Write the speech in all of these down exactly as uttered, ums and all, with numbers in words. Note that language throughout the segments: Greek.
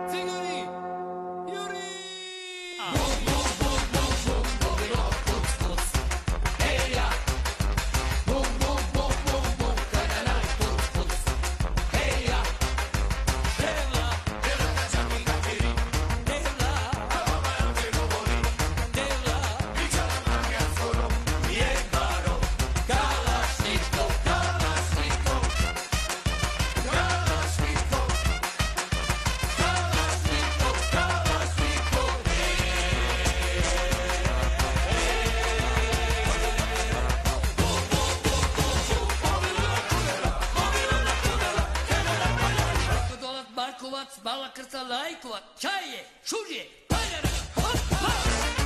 Bala krca lajkova, čaje, šužje, paljara, hop, hop.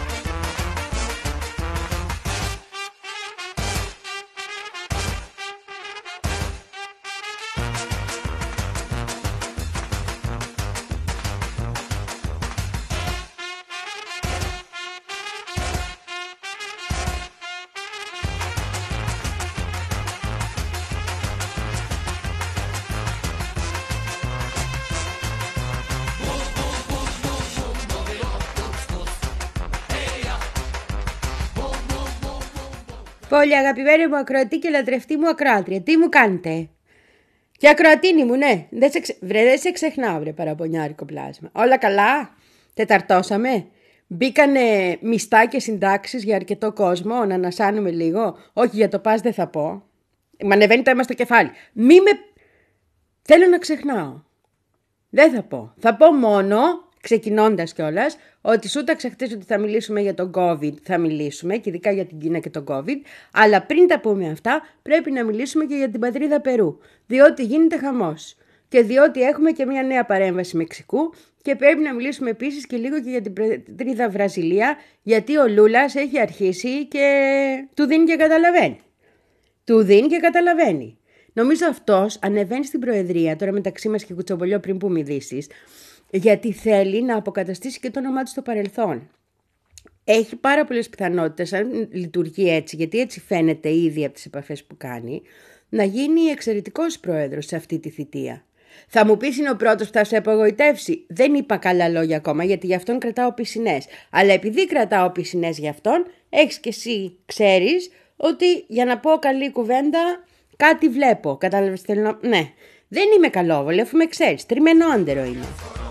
Πολύ αγαπημένη μου ακροατή και λατρευτή μου ακροάτρια, τι μου κάνετε? Και ακροατίνη μου, ναι, δεν σε, ξε... βρε, δεν σε ξεχνάω, βρε παραπονιάρικο πλάσμα. Όλα καλά, τεταρτώσαμε. Μπήκανε μιστά και συντάξεις για αρκετό κόσμο, να ανασάνουμε λίγο. Όχι, για το πας δεν θα πω. Μ' ανεβαίνει το αίμα στο κεφάλι. Μη με... Θέλω να ξεχνάω. Δεν θα πω. Θα πω μόνο, ξεκινώντας κιόλας, ότι σου τα ξεχτείς ότι θα μιλήσουμε για τον COVID, θα μιλήσουμε και ειδικά για την Κίνα και τον COVID, αλλά πριν τα πούμε αυτά πρέπει να μιλήσουμε και για την πατρίδα Περού, διότι γίνεται χαμός και διότι έχουμε και μια νέα παρέμβαση Μεξικού και πρέπει να μιλήσουμε επίσης και λίγο και για την πατρίδα Βραζιλία, γιατί ο Λούλας έχει αρχίσει και του δίνει και καταλαβαίνει. Του δίνει και καταλαβαίνει. Νομίζω αυτός ανεβαίνει στην Προεδρία, τώρα μεταξύ μας και κουτσομπολιό πριν που μιλήσεις, γιατί θέλει να αποκαταστήσει και το όνομά του στο παρελθόν. Έχει πάρα πολλές πιθανότητες, αν λειτουργεί έτσι, γιατί έτσι φαίνεται ήδη από τις επαφές που κάνει, να γίνει εξαιρετικός πρόεδρος σε αυτή τη θητεία. Θα μου πεις είναι ο πρώτος που θα σε απογοητεύσει. Δεν είπα καλά λόγια ακόμα, γιατί γι' αυτόν κρατάω πισινές. Αλλά επειδή κρατάω πισινές γι' αυτόν, έχεις και εσύ ξέρεις ότι για να πω καλή κουβέντα κάτι βλέπω. Κατάλαβες θέλω να... Ναι, δεν είμαι καλόβολη, αφού με ξέρεις. Τριμμένο άντερο είναι.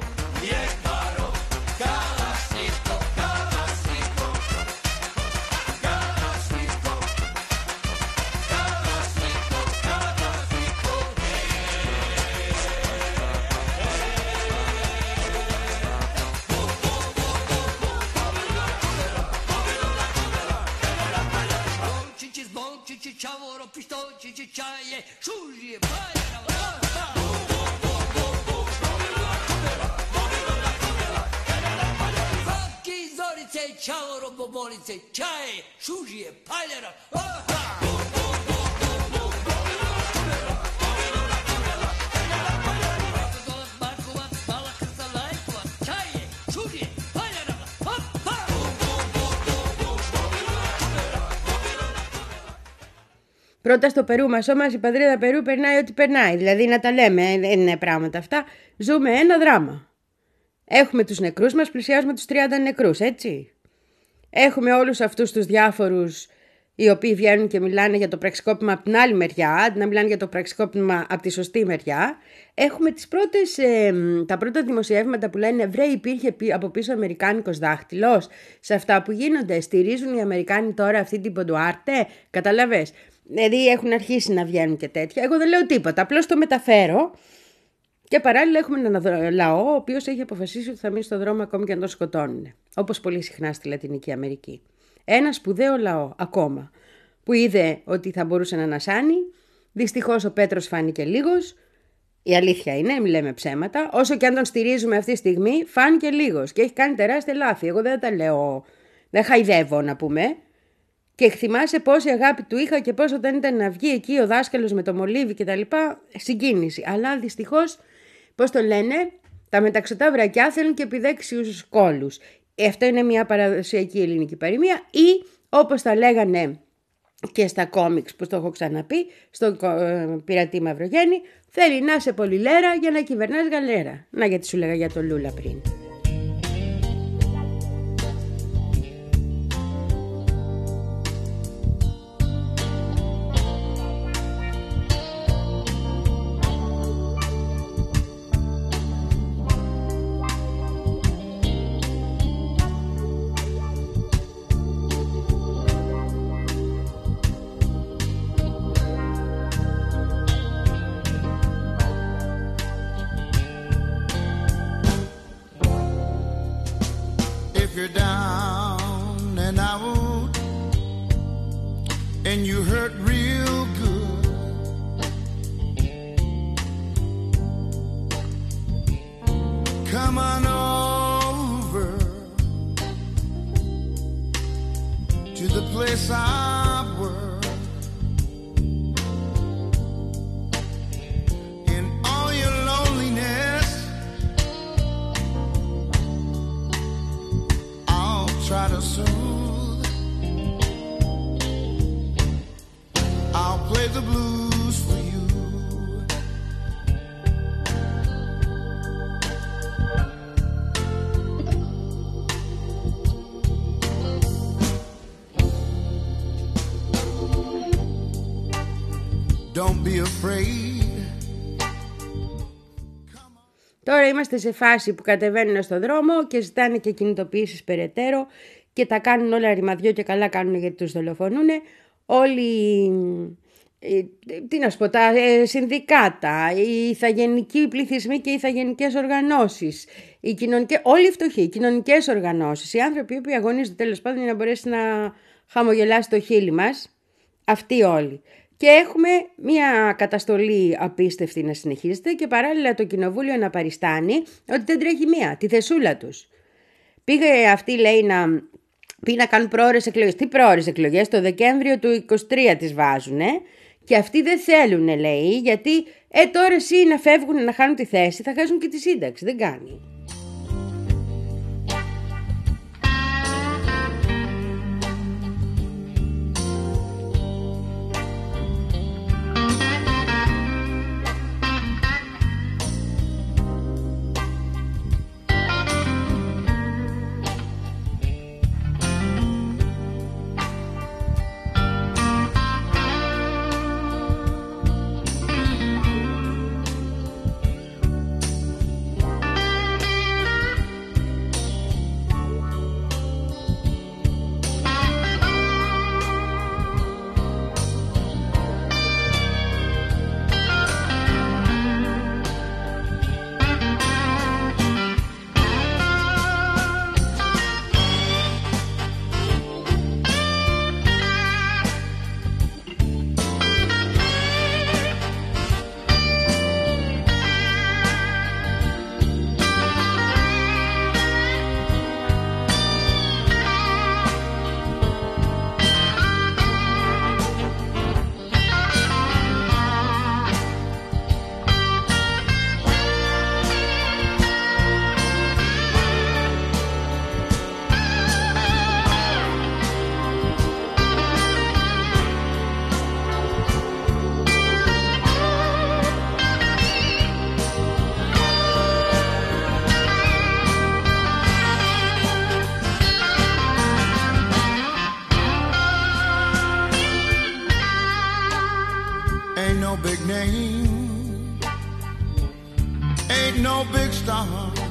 Πρώτα στο Περού μας, όμως η πατρίδα Περού περνάει ό,τι περνάει. Δηλαδή να τα λέμε, δεν είναι πράγματα αυτά. Ζούμε ένα δράμα. Έχουμε τους νεκρούς μας, πλησιάζουμε τους τριάντα νεκρούς, έτσι. Έχουμε όλους αυτούς τους διάφορους οι οποίοι βγαίνουν και μιλάνε για το πραξικόπημα από την άλλη μεριά, αντί να μιλάνε για το πραξικόπημα από τη σωστή μεριά. Έχουμε τις πρώτες, ε, τα πρώτα δημοσιεύματα που λένε βρε υπήρχε από πίσω αμερικάνικος δάχτυλος σε αυτά που γίνονται. Στηρίζουν οι Αμερικάνοι τώρα αυτή την Ποντουάρτε, καταλαβες. Δηλαδή έχουν αρχίσει να βγαίνουν και τέτοια. Εγώ δεν λέω τίποτα, απλώς το μεταφέρω. Και παράλληλα έχουμε έναν λαό ο οποίος έχει αποφασίσει ότι θα μείνει στον δρόμο ακόμη και να τον σκοτώνουν. Όπως πολύ συχνά στη Λατινική Αμερική. Ένα σπουδαίο λαό ακόμα που είδε ότι θα μπορούσε να ανασάνει. Δυστυχώς ο Πέτρος φάνηκε λίγος. Η αλήθεια είναι, μην λέμε ψέματα. Όσο και αν τον στηρίζουμε αυτή τη στιγμή, φάνηκε λίγος και έχει κάνει τεράστια λάθη. Εγώ δεν τα λέω, δεν χαϊδεύω να πούμε. Και θυμάσαι πόση αγάπη του είχα και πώς όταν ήταν να βγει εκεί ο δάσκαλος με το μολύβι και τα λοιπά, συγκίνηση. Αλλά δυστυχώς, πώς το λένε, τα μεταξωτά βρακιά θέλουν και επιδέξιους κόλους. Αυτό είναι μια παραδοσιακή ελληνική παροιμία ή όπως τα λέγανε και στα κόμιξ που το έχω ξαναπεί, στον πειρατή Μαυρογέννη, θέλει να είσαι πολυλέρα για να κυβερνάς γαλέρα. Να, γιατί σου λέγα για τον Λούλα πριν. And you hurt real good. Come on over to the place I work. In all your loneliness, I'll try to soothe. I'll play the blues for you. Don't be afraid. Τώρα είμαστε σε φάση που κατεβαίνουν στον δρόμο και ζητάνε και κινητοποιήσεις περαιτέρω και τα κάνουν όλα ρημαδιό και καλά κάνουν γιατί τους δολοφονούνε. Όλοι, ε, τι να σου πω, τα ε, συνδικάτα, οι ηθαγενικοί πληθυσμοί και οι ηθαγενικές οργανώσεις, οι κοινωνικές, όλοι οι φτωχοί, οι κοινωνικές οργανώσεις, οι άνθρωποι που αγωνίζονται τέλος πάντων για να μπορέσει να χαμογελάσει το χείλη μας, αυτοί όλοι. Και έχουμε μια καταστολή απίστευτη να συνεχίζεται και παράλληλα το κοινοβούλιο να παριστάνει ότι δεν τρέχει μία, τη θεσούλα τους. Πήγε αυτή, λέει, να... Πει να κάνουν πρόωρες εκλογές. Τι πρόωρες εκλογές? Το Δεκέμβριο του είκοσι τρία τις βάζουνε και αυτοί δεν θέλουνε, λέει, γιατί ε τώρα εσύ να φεύγουν να χάνουν τη θέση θα χάσουν και τη σύνταξη. Δεν κάνει. Big name, ain't no big star.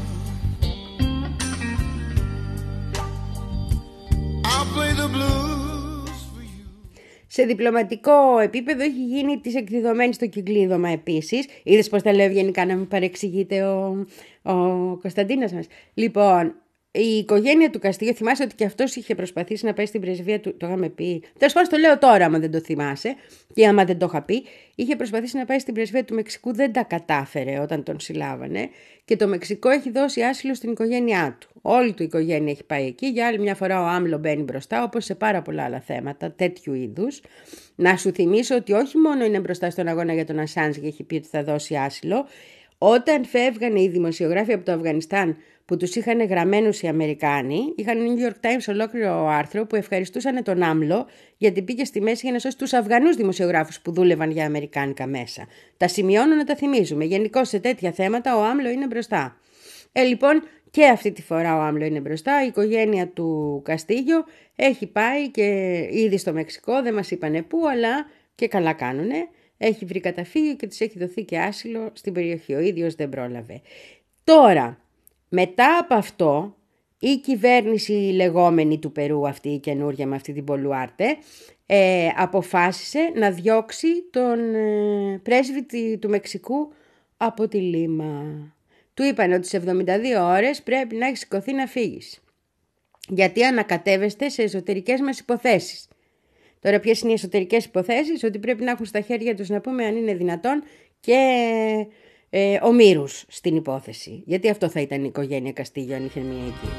I'll play the blues for you. Σε διπλωματικό επίπεδο έχει γίνει της εκδιδομένη στο κυκλίδωμα επίσης. Είδες πως τα λέω ευγενικά να μην παρεξηγείται ο, ο Κωνσταντίνας μας. Λοιπόν, η οικογένεια του Καστίγιο, θυμάσαι ότι και αυτός είχε προσπαθήσει να πάει στην πρεσβεία του, το είχαμε πει. Τέλος πάντων, το λέω τώρα, άμα δεν το θυμάσαι, και άμα δεν το είχα πει. Είχε προσπαθήσει να πάει στην πρεσβεία του Μεξικού, δεν τα κατάφερε όταν τον συλλάβανε. Και το Μεξικό έχει δώσει άσυλο στην οικογένειά του. Όλη του η οικογένεια έχει πάει εκεί. Για άλλη μια φορά ο Άμλο μπαίνει μπροστά, όπως σε πάρα πολλά άλλα θέματα τέτοιου είδους. Να σου θυμίσω ότι όχι μόνο είναι μπροστά στον αγώνα για τον Ασάνζ και έχει πει ότι θα δώσει άσυλο. Όταν φεύγανε οι δημοσιογράφοι από το Αφγανιστάν που τους είχαν γραμμένους οι Αμερικάνοι, είχαν New York Times ολόκληρο άρθρο που ευχαριστούσαν τον Άμλο γιατί πήγε στη μέση για να σώσει τους Αφγανούς δημοσιογράφους που δούλευαν για αμερικάνικα μέσα. Τα σημειώνω να τα θυμίζουμε. Γενικώς σε τέτοια θέματα ο Άμλο είναι μπροστά. Ε, λοιπόν, και αυτή τη φορά ο Άμλο είναι μπροστά. Η οικογένεια του Καστίγιο έχει πάει και ήδη στο Μεξικό, δεν μας είπανε πού, αλλά και καλά κάνουνε. Έχει βρει καταφύγιο και της έχει δοθεί και άσυλο στην περιοχή. Ο ίδιος δεν πρόλαβε. Τώρα, μετά από αυτό, η κυβέρνηση η λεγόμενη του Περού, αυτή η καινούργια με αυτή την Μπολουάρτε, ε, αποφάσισε να διώξει τον ε, πρέσβη του Μεξικού από τη Λίμα. Του είπαν ότι σε εβδομήντα δύο ώρες πρέπει να έχει σηκωθεί να φύγεις. Γιατί ανακατεύεστε σε εσωτερικές μας υποθέσεις. Τώρα ποιες είναι οι εσωτερικές υποθέσεις? Ότι πρέπει να έχουν στα χέρια τους, να πούμε αν είναι δυνατόν, και ε, ομήρους στην υπόθεση. Γιατί αυτό θα ήταν η οικογένεια Καστίγιο αν είχε μία εκεί.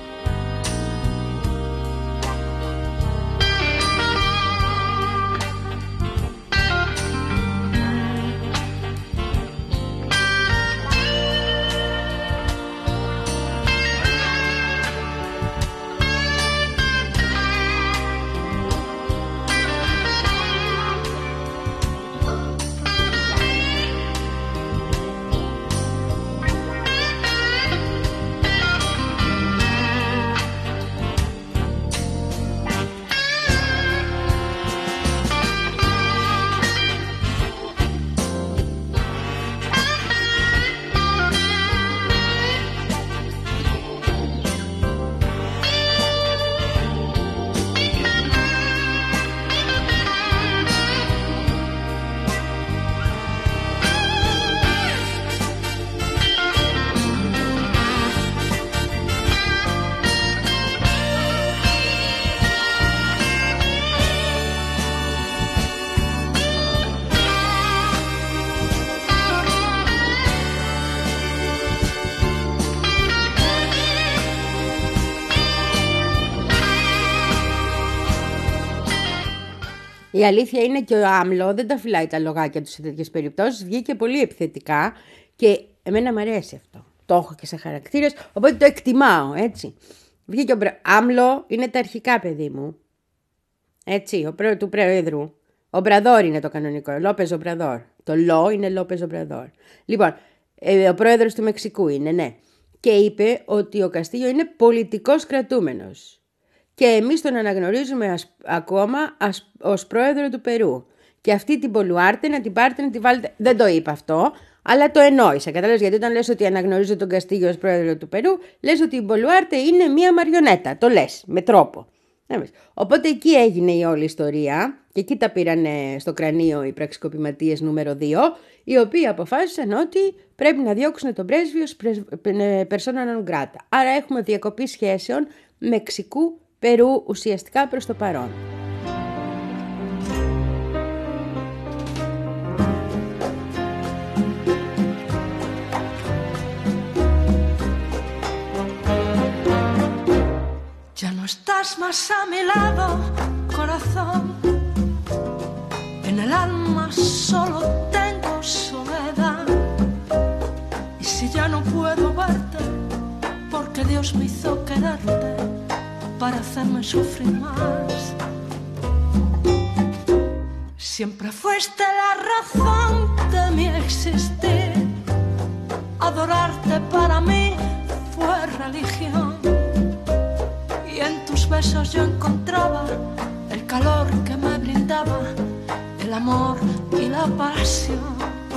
Η αλήθεια είναι και ο Άμλο δεν τα φυλάει τα λογάκια του σε τέτοιες περιπτώσεις. Βγήκε πολύ επιθετικά και εμένα μου αρέσει αυτό. Το έχω και σε χαρακτήρες, οπότε το εκτιμάω, έτσι. Βγήκε ο Μπρα... Άμλο είναι τα αρχικά, παιδί μου. Έτσι, ο πρέ... του Προέδρου. Ο Μπραδόρ είναι το κανονικό. Λόπεζ Ομπραδόρ. Το Λό είναι Λόπεζ Ομπραδόρ. Λοιπόν, ε, ο πρόεδρος του Μεξικού είναι, ναι. Και είπε ότι ο Καστίγιο είναι πολιτικός κρατούμενος. Και εμείς τον αναγνωρίζουμε ας, ακόμα ας, ως πρόεδρο του Περού. Και αυτή την Μπολουάρτε να την πάρετε να την βάλετε. Δεν το είπα αυτό, αλλά το εννοήσα. Κατάλαβες, γιατί όταν λες ότι αναγνωρίζω τον Καστίγιο ως πρόεδρο του Περού, λες ότι η Μπολουάρτε είναι μία μαριονέτα. Το λες με τρόπο. Οπότε εκεί έγινε η όλη ιστορία και εκεί τα πήραν στο κρανίο οι πραξικοπηματίες νούμερο δύο, οι οποίοι αποφάσισαν ότι πρέπει να διώξουν τον πρέσβη ως persona non grata. Άρα έχουμε διακοπή σχέσεων Μεξικού Περού ουσιαστικά προς το παρόν. Ya no estás más a mi lado, corazón. En el alma solo tengo soledad. Y si ya no puedo verte, porque Dios me hizo quererte para hacerme sufrir más. Siempre fuiste la razón de mi existir. Adorarte para mí fue religión. Y en tus besos yo encontraba el calor que me brindaba el amor y la pasión.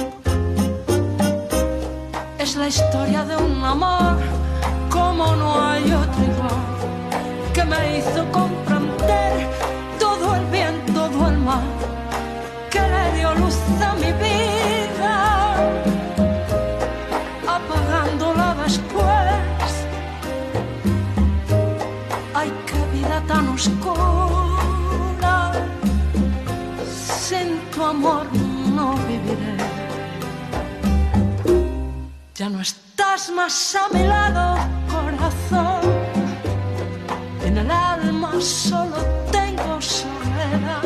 Es la historia de un amor como no hay otro igual, que me hizo comprender todo el bien, todo el mal, que le dio luz a mi vida, apagándola después. Ay, qué vida tan oscura, sin tu amor no viviré. Ya no estás más a mi lado, corazón. En el alma solo tengo soledad.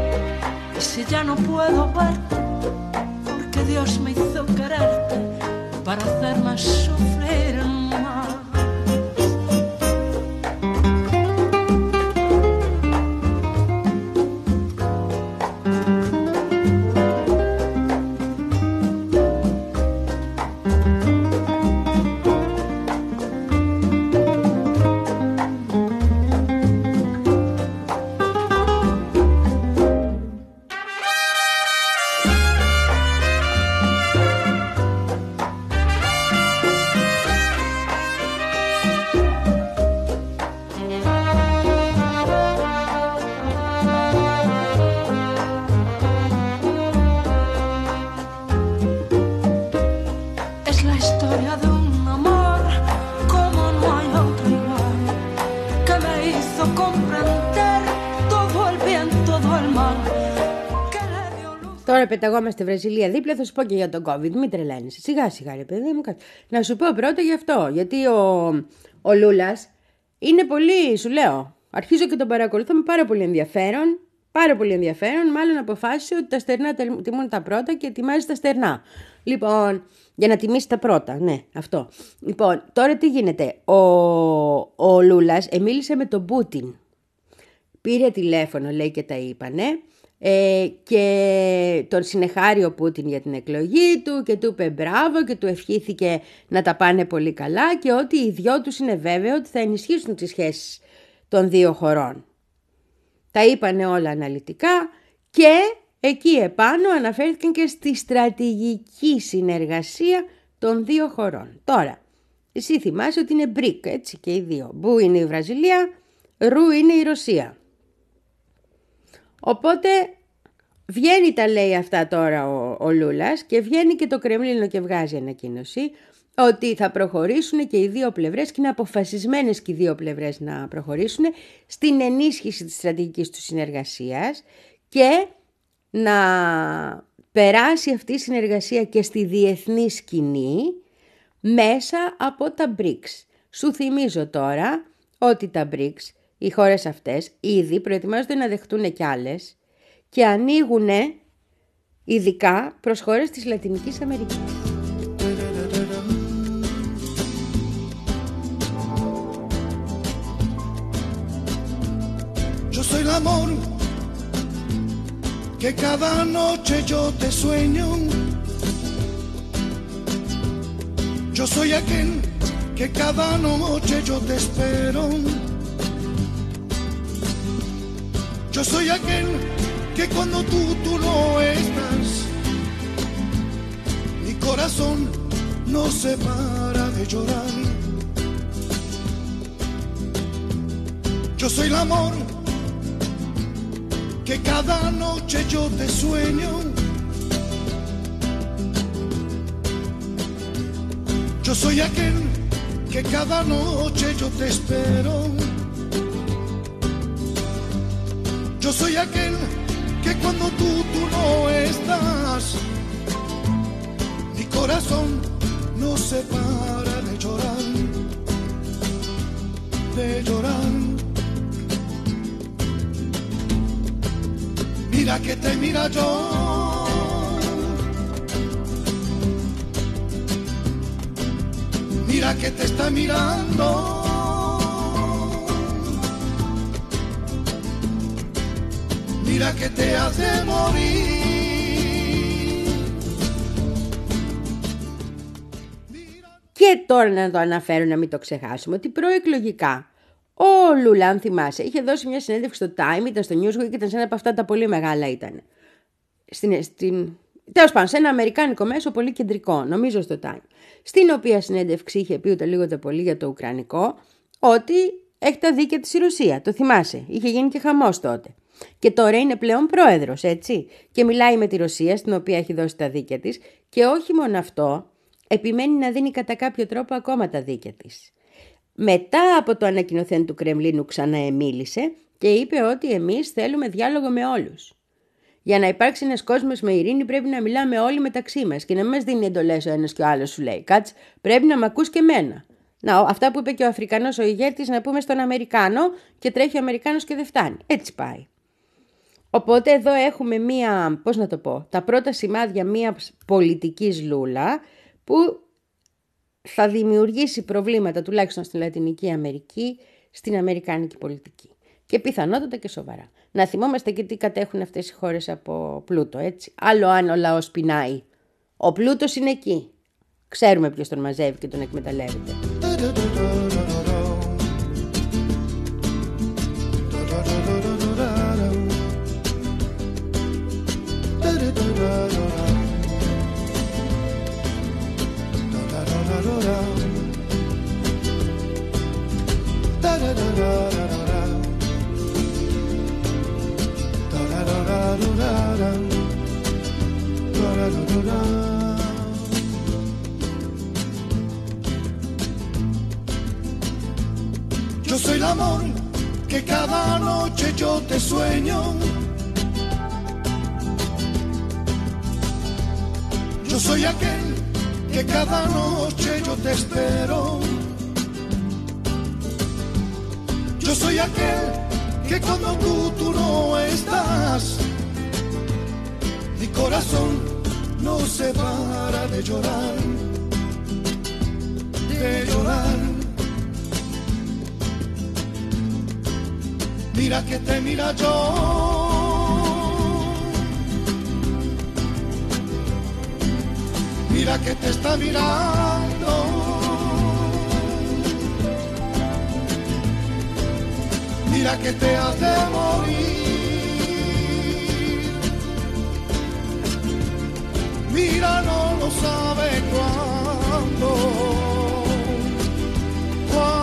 Y si ya no puedo verte, porque Dios me hizo quererte para hacerme sufrir más. Τώρα πεταγόμαστε στη Βραζιλία δίπλα, θα σου πω και για τον COVID. Μην τρελαίνεσαι. Σιγά σιγά, ρε παιδί μου. Να σου πω πρώτα γι' αυτό. Γιατί ο, ο Λούλας είναι πολύ, σου λέω. Αρχίζω και τον παρακολουθώ με πάρα πολύ ενδιαφέρον. Πάρα πολύ ενδιαφέρον. Μάλλον αποφάσισε ότι τα στερνά τιμούν τα πρώτα και ετοιμάζει τα στερνά. Λοιπόν, για να τιμήσει τα πρώτα. Ναι, αυτό. Λοιπόν, τώρα τι γίνεται. Ο, ο Λούλας μίλησε με τον Πούτιν. Πήρε τηλέφωνο, λέει, και τα είπανε. Ε, και τον συνεχάρει ο Πούτιν για την εκλογή του και του είπε μπράβο και του ευχήθηκε να τα πάνε πολύ καλά και ότι οι δυο τους είναι βέβαιο ότι θα ενισχύσουν τις σχέσεις των δύο χωρών. Τα είπανε όλα αναλυτικά και εκεί επάνω αναφέρθηκαν και στη στρατηγική συνεργασία των δύο χωρών. Τώρα, εσύ θυμάσαι ότι είναι μπρικ, έτσι, και οι δύο. Μπου είναι η Βραζιλία, ρου είναι η Ρωσία. Οπότε βγαίνει, τα λέει αυτά τώρα ο, ο Λούλας, και βγαίνει και το Κρεμλίνο και βγάζει ανακοίνωση ότι θα προχωρήσουν και οι δύο πλευρές, και είναι αποφασισμένες και οι δύο πλευρές να προχωρήσουν στην ενίσχυση της στρατηγικής του συνεργασίας και να περάσει αυτή η συνεργασία και στη διεθνή σκηνή μέσα από τα μπρικς. Σου θυμίζω τώρα ότι τα μπρικς, οι χώρες αυτές, ήδη προετοιμάζονται να δεχτούν κι άλλες και ανοίγουν ειδικά προς χώρες της Λατινικής Αμερικής. Yo soy el amor que cada noche yo te sueño. Yo soy aquel que cada noche yo te espero. Yo soy aquel que cuando tú, tú no estás, mi corazón no se para de llorar. Yo soy el amor que cada noche yo te sueño. Yo soy aquel que cada noche yo te espero. Yo soy aquel que cuando tú, tú no estás, mi corazón no se para de llorar, de llorar. Mira que te mira yo, mira que te está mirando. Mira que te hace morir. Και τώρα να το αναφέρω, να μην το ξεχάσουμε, ότι προεκλογικά ο Λούλα, αν θυμάσαι, είχε δώσει μια συνέντευξη στο Time, ήταν στο Newsweek, ήταν σε ένα από αυτά τα πολύ μεγάλα ήταν. Στην, στην, τέλος πάντων, σε ένα αμερικάνικο μέσο πολύ κεντρικό, νομίζω στο Time. Στην οποία συνέντευξη είχε πει ούτε λίγο ούτε πολύ για το Ουκρανικό, ότι έχει τα δίκαια της η Ρωσία. Το θυμάσαι, είχε γίνει και χαμός τότε. Και τώρα είναι πλέον πρόεδρος, έτσι, και μιλάει με τη Ρωσία, στην οποία έχει δώσει τα δίκαια της, και όχι μόνο αυτό, επιμένει να δίνει κατά κάποιο τρόπο ακόμα τα δίκαια της. Μετά από το ανακοινωθέν του Κρεμλίνου ξαναεμίλησε και είπε ότι εμείς θέλουμε διάλογο με όλους. Για να υπάρξει ένας κόσμος με ειρήνη πρέπει να μιλάμε όλοι μεταξύ μας και να μας δίνει εντολές ο ένας και ο άλλος, σου λέει. Κάτσε, πρέπει να μ' ακούς και εμένα. Να, αυτά που είπε και ο Αφρικανός ο ηγέτης να πούμε στον Αμερικάνο, και τρέχει ο Αμερικάνος και δεν φτάνει. Έτσι πάει. Οπότε εδώ έχουμε μία, πώς να το πω, τα πρώτα σημάδια μία πολιτικής Λούλα που θα δημιουργήσει προβλήματα, τουλάχιστον στη Λατινική Αμερική, στην αμερικάνικη πολιτική. Και πιθανότατα και σοβαρά. Να θυμόμαστε και τι κατέχουν αυτές οι χώρες από πλούτο, έτσι. Άλλο αν ο λαός πεινάει. Ο πλούτος είναι εκεί. Ξέρουμε ποιος τον μαζεύει και τον εκμεταλλεύεται. Yo soy el amor que cada noche yo te sueño. Yo soy aquel que cada noche yo te espero. Yo soy aquel que cuando tú, tú no estás, mi corazón no se para de llorar, de llorar. Mira que te mira yo, mira que te está mirando, mira que te hace morir, mira no lo sabe cuándo, cuándo.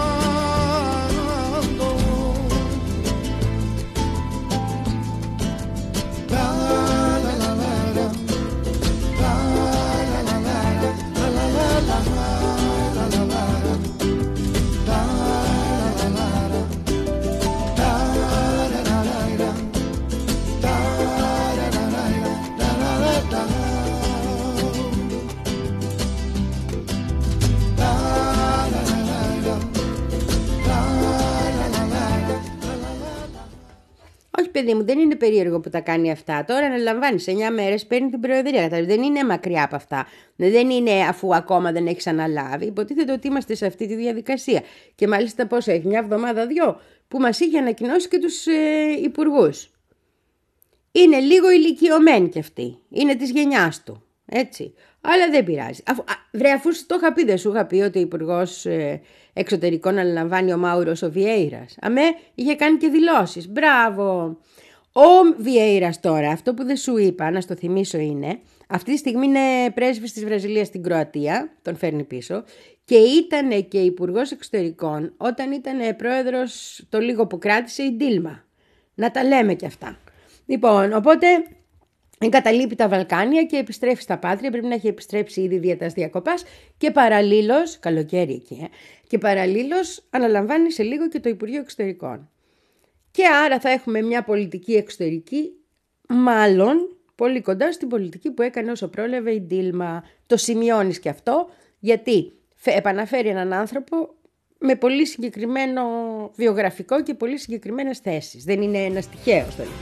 Παιδί μου, δεν είναι περίεργο που τα κάνει αυτά. Τώρα αναλαμβάνει σε εννιά μέρες, παίρνει την προεδρία. Δεν είναι μακριά από αυτά. Δεν είναι αφού ακόμα δεν έχει αναλάβει. Υποτίθεται ότι είμαστε σε αυτή τη διαδικασία. Και μάλιστα πόσο έχει, μια εβδομάδα, δυο, που μας είχε ανακοινώσει και τους ε, υπουργούς. Είναι λίγο ηλικιωμένοι κι αυτοί. Είναι της γενιάς του. Έτσι. Αλλά δεν πειράζει. Αφού, α, βρε, αφού το είχα πει, δεν σου είχα πει ότι ο υπουργός ε, εξωτερικών αναλαμβάνει ο Μάουρος ο Βιέιρας. Αμέ, είχε κάνει και δηλώσεις. Μπράβο. Ο Βιέιρας τώρα, αυτό που δεν σου είπα, να στο θυμίσω είναι, αυτή τη στιγμή είναι πρέσβης της Βραζιλίας στην Κροατία, τον φέρνει πίσω, και ήταν και υπουργός εξωτερικών όταν ήταν πρόεδρος το λίγο που κράτησε η Ντίλμα. Να τα λέμε κι αυτά. Λοιπόν, οπότε εγκαταλείπει τα Βαλκάνια και επιστρέφει στα Πάτρια, πρέπει να έχει επιστρέψει ήδη δια τας διακοπάς και παραλλήλως, καλοκαίρι εκεί, ε, και παραλλήλως αναλαμβάνει σε λίγο και το Υπουργείο Εξωτερικών. Και άρα θα έχουμε μια πολιτική εξωτερική, μάλλον πολύ κοντά στην πολιτική που έκανε όσο πρόλαβε η Ντίλμα. Το σημειώνεις και αυτό, γιατί επαναφέρει έναν άνθρωπο με πολύ συγκεκριμένο βιογραφικό και πολύ συγκεκριμένες θέσεις. Δεν είναι ένας τυχαίος δηλαδή.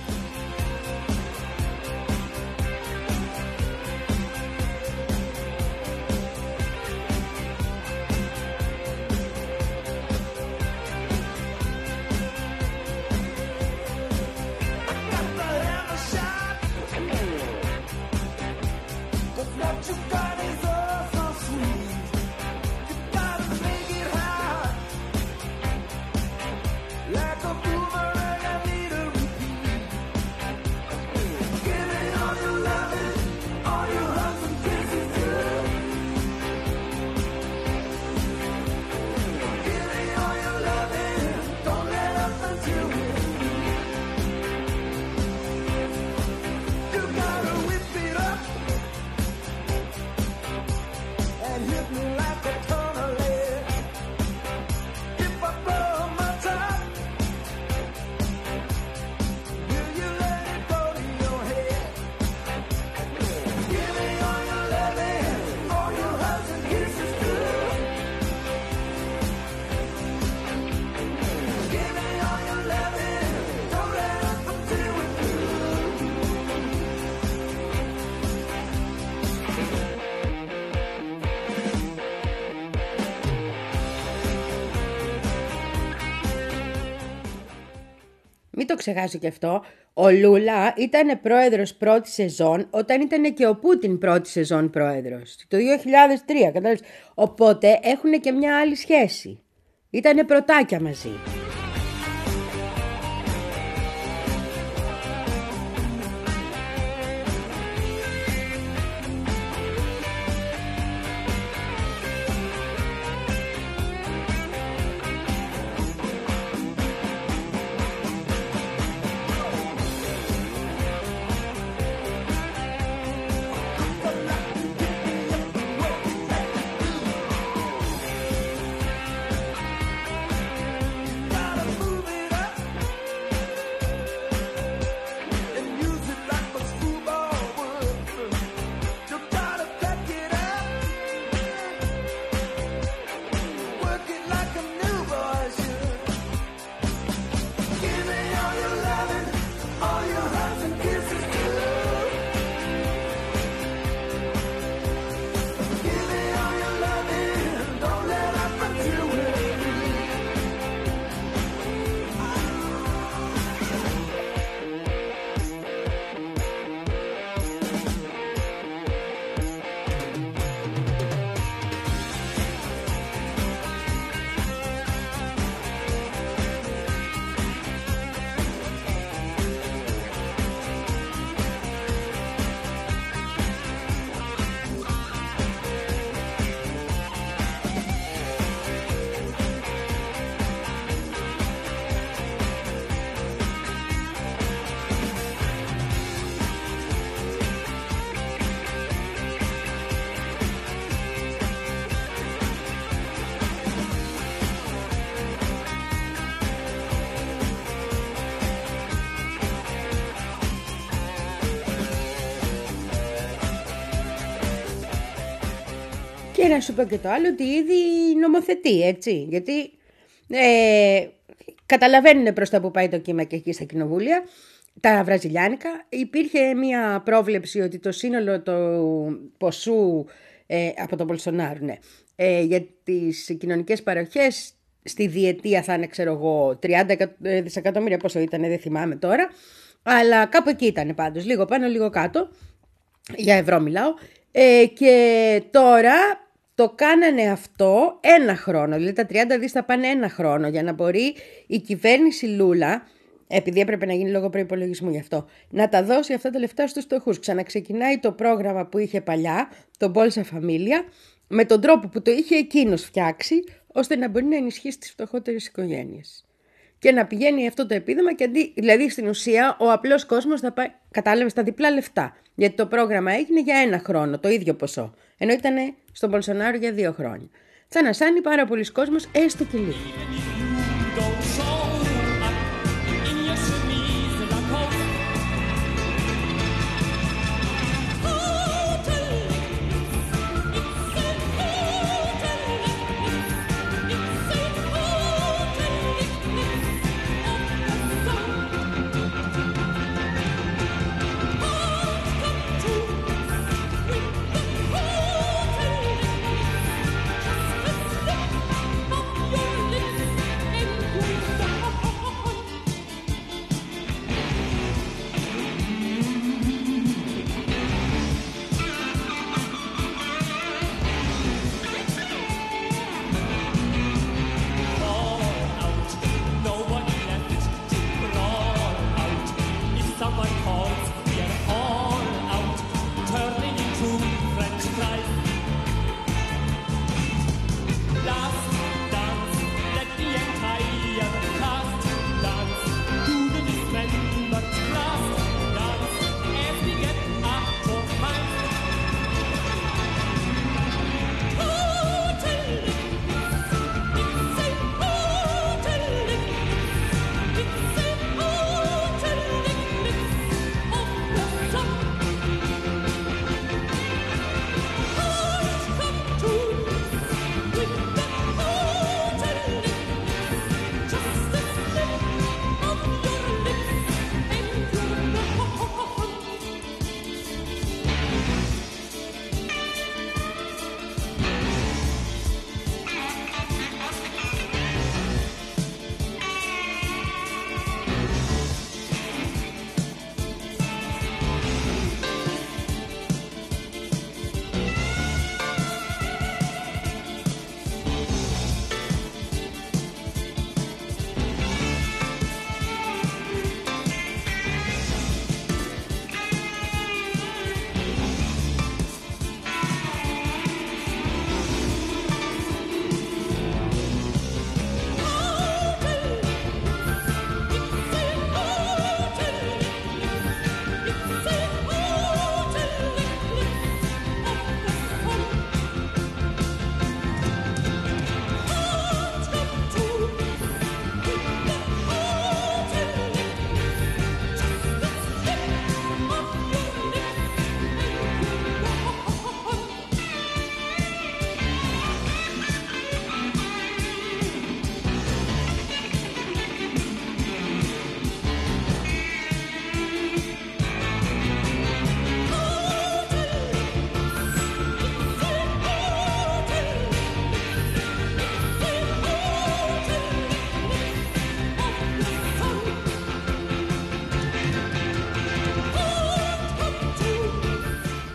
μην το ξεχάσω κι αυτό, ο Λούλα ήταν πρόεδρος πρώτη σεζόν όταν ήταν και ο Πούτιν πρώτη σεζόν πρόεδρος. Το δύο χιλιάδες τρία, κατάλαβες. Οπότε έχουν και μια άλλη σχέση. Ήτανε πρωτάκια μαζί. Και να σου πω και το άλλο, ότι ήδη νομοθετεί, έτσι, γιατί ε, καταλαβαίνουν προς τα που πάει το κύμα και εκεί στα κοινοβούλια, τα βραζιλιάνικα. Υπήρχε μια πρόβλεψη ότι το σύνολο του ποσού ε, από τον Μπολσονάρο, ναι, ε, για τις κοινωνικές παροχές στη διετία θα είναι, ξέρω εγώ, τριάντα δισεκατομμύρια, πόσο ήταν, δεν θυμάμαι τώρα, αλλά κάπου εκεί ήταν πάντως, λίγο πάνω, λίγο κάτω, για ευρώ μιλάω, ε, και τώρα το κάνανε αυτό ένα χρόνο, δηλαδή τα τριάντα δις θα πάνε ένα χρόνο, για να μπορεί η κυβέρνηση Λούλα, επειδή έπρεπε να γίνει λόγω προϋπολογισμού γι' αυτό, να τα δώσει αυτά τα λεφτά στους φτωχούς. Ξαναξεκινάει το πρόγραμμα που είχε παλιά, το Bolsa Familia, με τον τρόπο που το είχε εκείνος φτιάξει, ώστε να μπορεί να ενισχύσει τις φτωχότερες οικογένειες. Και να πηγαίνει αυτό το επίδομα, και αντί, δηλαδή στην ουσία ο απλός κόσμος θα πάει, κατάλαβες, τα διπλά λεφτά. Γιατί το πρόγραμμα έγινε για ένα χρόνο, το ίδιο ποσό. Ενώ ήταν στον Μπολσονάρο για δύο χρόνια. Θα ανασάνει πάρα πολλοί κόσμος, έστω και λίγο.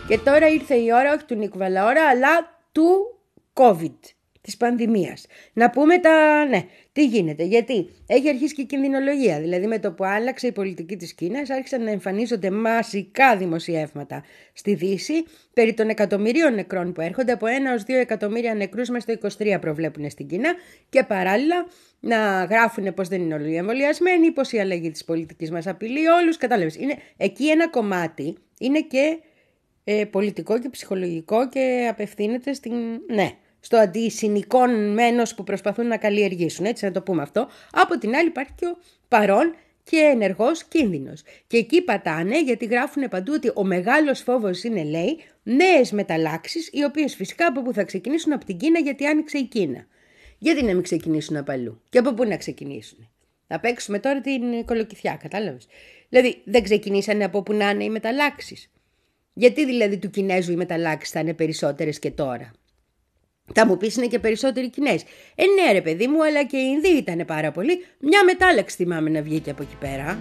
Και τώρα ήρθε η ώρα, όχι του Νίκου Βαλαώρα, αλλά του COVID, της πανδημίας. Να πούμε τα, ναι, τι γίνεται, γιατί έχει αρχίσει και η κινδυνολογία. Δηλαδή με το που άλλαξε η πολιτική της Κίνας άρχισαν να εμφανίζονται μαζικά δημοσιεύματα στη Δύση περί των εκατομμυρίων νεκρών που έρχονται, από ένα έως δύο εκατομμύρια νεκρούς μέσα στο είκοσι τρία προβλέπουν στην Κίνα, και παράλληλα να γράφουν πως δεν είναι όλοι εμβολιασμένοι, πως η αλλαγή της πολιτικής μας απειλεί όλους. Κατάλαβες, είναι εκεί ένα κομμάτι, είναι και ε, πολιτικό και ψυχολογικό και απευθύνεται στην, ναι, στο αντισυνικών μένος που προσπαθούν να καλλιεργήσουν, έτσι να το πούμε αυτό. Από την άλλη υπάρχει και ο παρόν και ενεργός κίνδυνος. Και εκεί πατάνε, γιατί γράφουν παντού ότι ο μεγάλος φόβος είναι, λέει, νέες μεταλλάξεις, οι οποίες φυσικά από πού θα ξεκινήσουν? Από την Κίνα, γιατί άνοιξε η Κίνα. Γιατί να μην ξεκινήσουν από αλλού? Και από πού να ξεκινήσουν? Θα παίξουμε τώρα την κολοκυθιά, κατάλαβες? Δηλαδή δεν ξεκινήσανε από πού να είναι οι μεταλλάξεις. Γιατί δηλαδή του Κινέζου οι μεταλλάξεις θα είναι περισσότερες και τώρα? Θα μου πεις είναι και περισσότεροι Κινέζοι. Ε, ναι, ρε παιδί μου, αλλά και οι Ινδοί ήταν πάρα πολύ. Μια μετάλλαξη θυμάμαι να βγήκε από εκεί πέρα.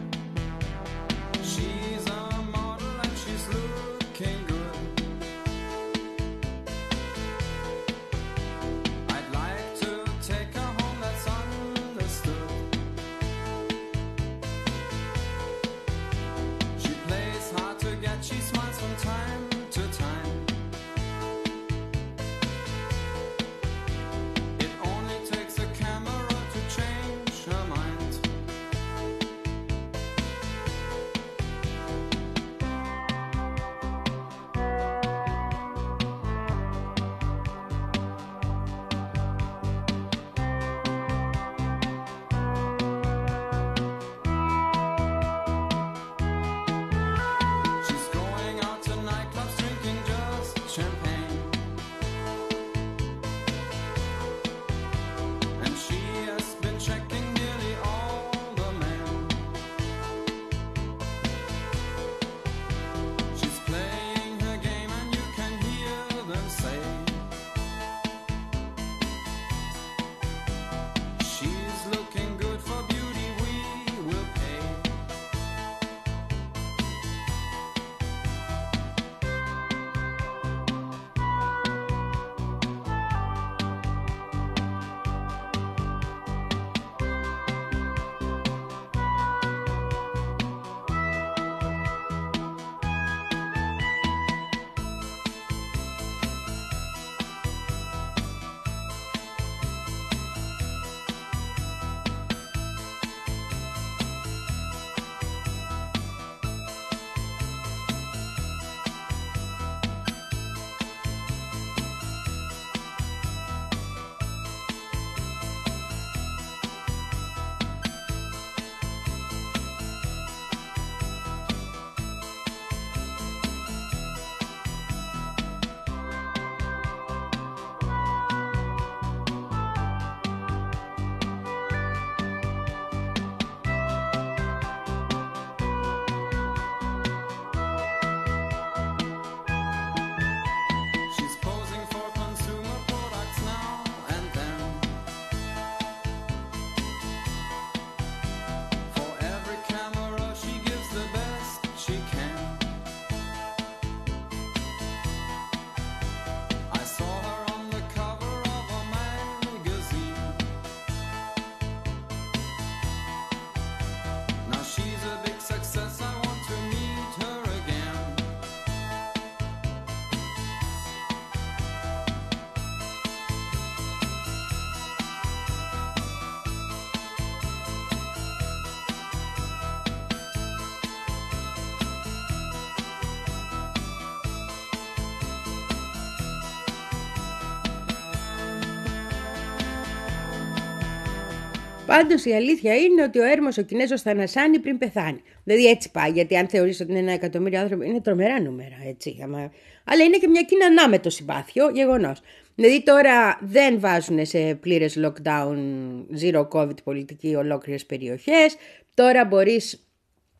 Πάντως η αλήθεια είναι ότι ο έρμος ο Κινέζος θα ανασάνει πριν πεθάνει. Δηλαδή έτσι πάει, γιατί αν θεωρείς ότι είναι ένα εκατομμύριο άνθρωποι, είναι τρομερά νούμερα, έτσι. Αλλά είναι και μια Κίνα ανάμετο συμπάθειο, γεγονός. Δηλαδή τώρα δεν βάζουν σε πλήρες lockdown, zero COVID πολιτική ολόκληρες περιοχές. Τώρα μπορείς,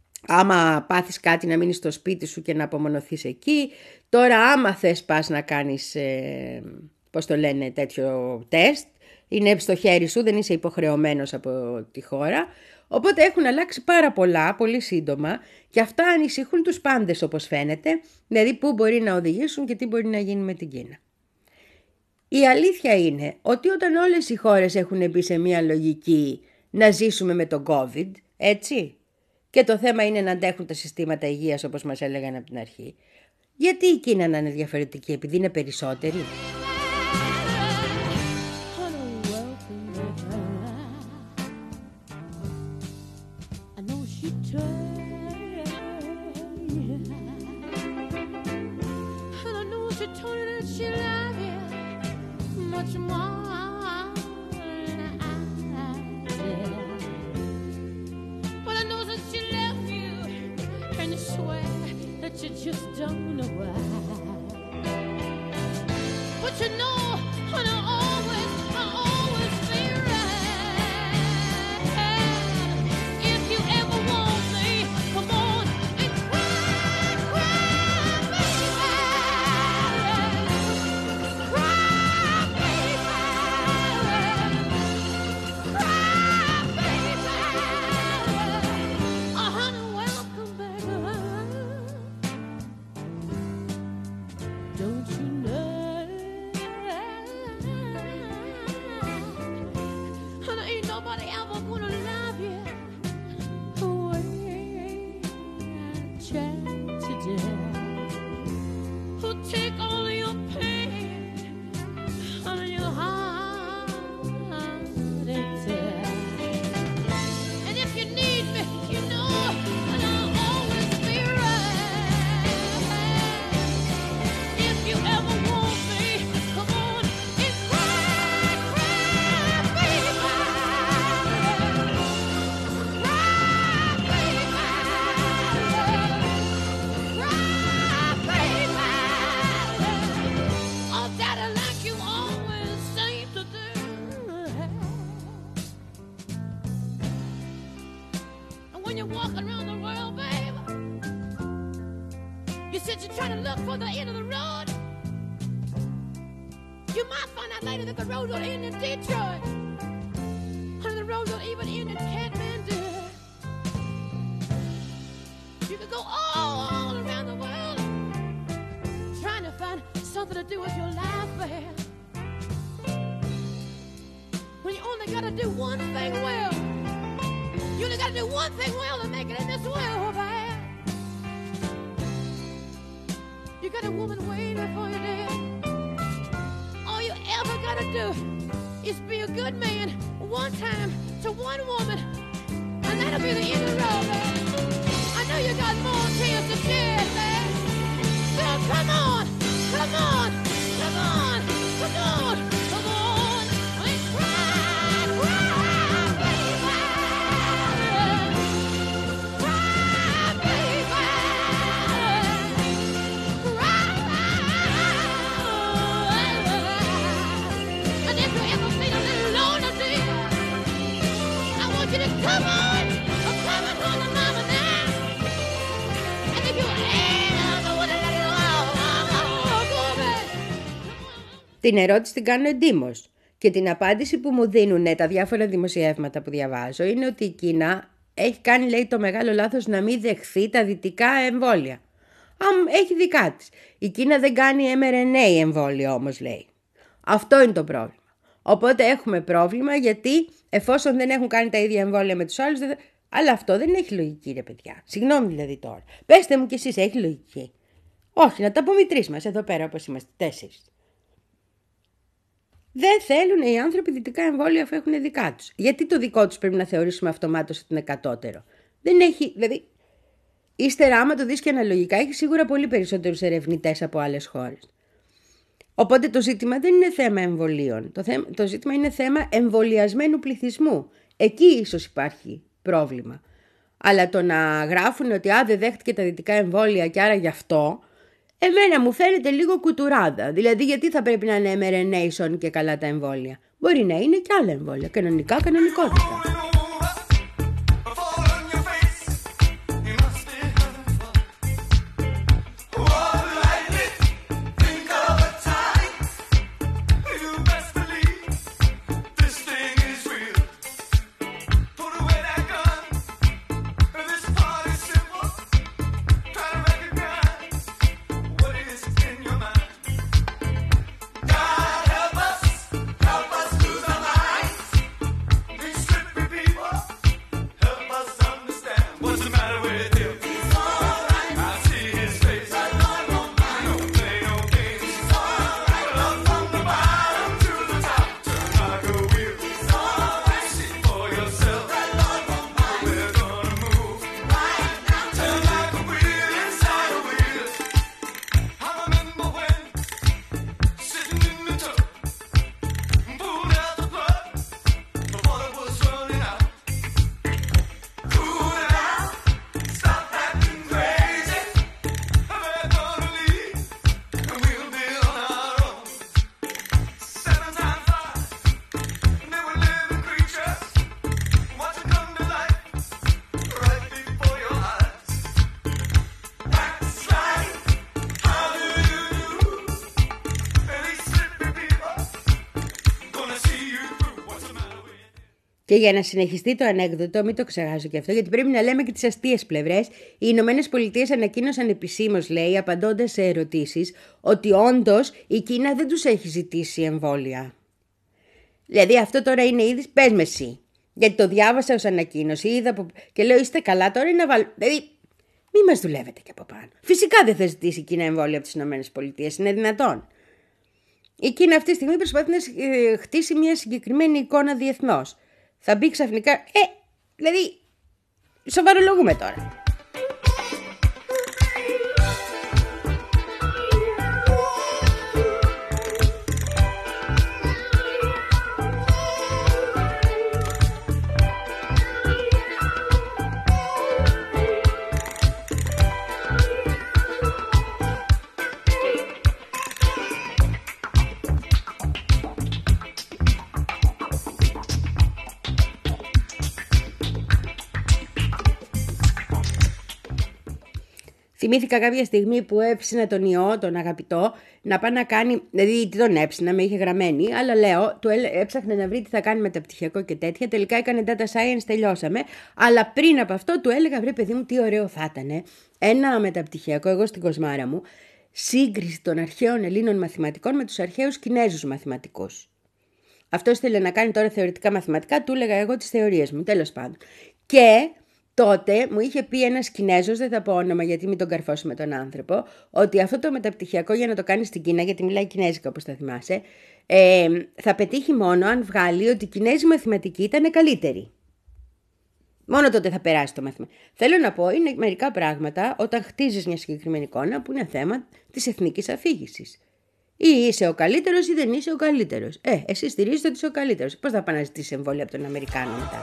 άμα πάθεις κάτι, να μείνεις στο σπίτι σου και να απομονωθείς εκεί. Τώρα άμα θες πας να κάνεις, ε, πώς το λένε, τέτοιο τεστ. Είναι στο χέρι σου, δεν είσαι υποχρεωμένος από τη χώρα. Οπότε έχουν αλλάξει πάρα πολλά, πολύ σύντομα και αυτά ανησυχούν τους πάντες όπως φαίνεται, δηλαδή πού μπορεί να οδηγήσουν και τι μπορεί να γίνει με την Κίνα. Η αλήθεια είναι ότι όταν όλες οι χώρες έχουν μπει σε μια λογική να ζήσουμε με τον COVID, έτσι, και το θέμα είναι να αντέχουν τα συστήματα υγείας όπως μας έλεγαν από την αρχή, γιατί η Κίνα να είναι διαφορετική, επειδή είναι περισσότεροι? Την ερώτηση την κάνω εντύμως και την απάντηση που μου δίνουν τα διάφορα δημοσιεύματα που διαβάζω είναι ότι η Κίνα έχει κάνει, λέει, το μεγάλο λάθος να μην δεχθεί τα δυτικά εμβόλια. Αμ, έχει δικά της. Η Κίνα δεν κάνει εμ αρ εν έι εμβόλια όμως, λέει. Αυτό είναι το πρόβλημα. Οπότε έχουμε πρόβλημα γιατί εφόσον δεν έχουν κάνει τα ίδια εμβόλια με τους άλλους, δεν... αλλά αυτό δεν έχει λογική, ρε παιδιά. Συγγνώμη δηλαδή τώρα. Πέστε μου κι εσείς, έχει λογική? Όχι, να τα πούμε οι τρεις μας εδώ πέρα όπως είμαστε, τέσσερις. Δεν θέλουν οι άνθρωποι δυτικά εμβόλια αφού έχουν δικά τους. Γιατί το δικό τους πρέπει να θεωρήσουμε αυτομάτως ότι είναι κατώτερο? Δεν έχει, δηλαδή, ύστερα άμα το δεις και αναλογικά έχει σίγουρα πολύ περισσότερους ερευνητές από άλλες χώρες. Οπότε το ζήτημα δεν είναι θέμα εμβολίων. Το, θέμα, το ζήτημα είναι θέμα εμβολιασμένου πληθυσμού. Εκεί ίσως υπάρχει πρόβλημα. Αλλά το να γράφουν ότι α, δεν δέχτηκε τα δυτικά εμβόλια και άρα γι' αυτό, εμένα μου φαίνεται λίγο κουτουράδα. Δηλαδή, γιατί θα πρέπει να είναι εμ αρ εν έι και καλά τα εμβόλια? Μπορεί να είναι και άλλα εμβόλια. Κανονικά, κανονικότητα. Put away that gun. Και για να συνεχιστεί το ανέκδοτο, μην το ξεχάσω και αυτό, γιατί πρέπει να λέμε και τις αστείες πλευρές. Οι Ηνωμένες Πολιτείες ανακοίνωσαν επισήμως, λέει, απαντώντας σε ερωτήσεις, ότι όντως η Κίνα δεν τους έχει ζητήσει εμβόλια. Δηλαδή αυτό τώρα είναι ήδη, πες με εσύ. Γιατί το διάβασα ως ανακοίνωση, είδα που... και λέω είστε καλά τώρα είναι να βάλω. Δηλαδή, μη μας δουλεύετε και από πάνω. Φυσικά δεν θα ζητήσει η Κίνα εμβόλια από τις Ηνωμένες Πολιτείες, είναι δυνατόν. Η Κίνα αυτή τη στιγμή προσπαθεί να χτίσει μια συγκεκριμένη εικόνα διεθνώς. Θα μπει ξαφνικά. Ε, δηλαδή, σοβαρολογούμε τώρα. Θυμήθηκα κάποια στιγμή που έψινα τον ιό, τον αγαπητό, να πάει να κάνει. Δηλαδή, τι τον έψινα, με είχε γραμμένη, αλλά λέω, του έψαχνε να βρει τι θα κάνει μεταπτυχιακό και τέτοια. Τελικά έκανε data science, τελειώσαμε. Αλλά πριν από αυτό, του έλεγα, βρε παιδί μου, τι ωραίο θα ήταν. Ένα μεταπτυχιακό, εγώ στην κοσμάρα μου, σύγκριση των αρχαίων Ελλήνων μαθηματικών με τους αρχαίους Κινέζους μαθηματικούς. Αυτό ήθελε να κάνει τώρα θεωρητικά μαθηματικά, του έλεγα εγώ τις θεωρίες μου, τέλος πάντων. Και. Τότε μου είχε πει ένας Κινέζος, δεν θα πω όνομα γιατί μην τον καρφώσουμε τον άνθρωπο, ότι αυτό το μεταπτυχιακό για να το κάνει στην Κίνα, γιατί μιλάει κινέζικα όπως θα θυμάσαι, ε, θα πετύχει μόνο αν βγάλει ότι οι Κινέζοι μαθηματικοί ήταν καλύτεροι. Μόνο τότε θα περάσει το μάθημα. Θέλω να πω, είναι μερικά πράγματα όταν χτίζεις μια συγκεκριμένη εικόνα που είναι θέμα της εθνικής αφήγησης. Ή είσαι ο καλύτερος ή δεν είσαι ο καλύτερος. Ε, εσύ στηρίζεις ότι είσαι ο καλύτερος. Πώς θα πάνε να ζητήσεις εμβόλια από τον Αμερικάνο μετά.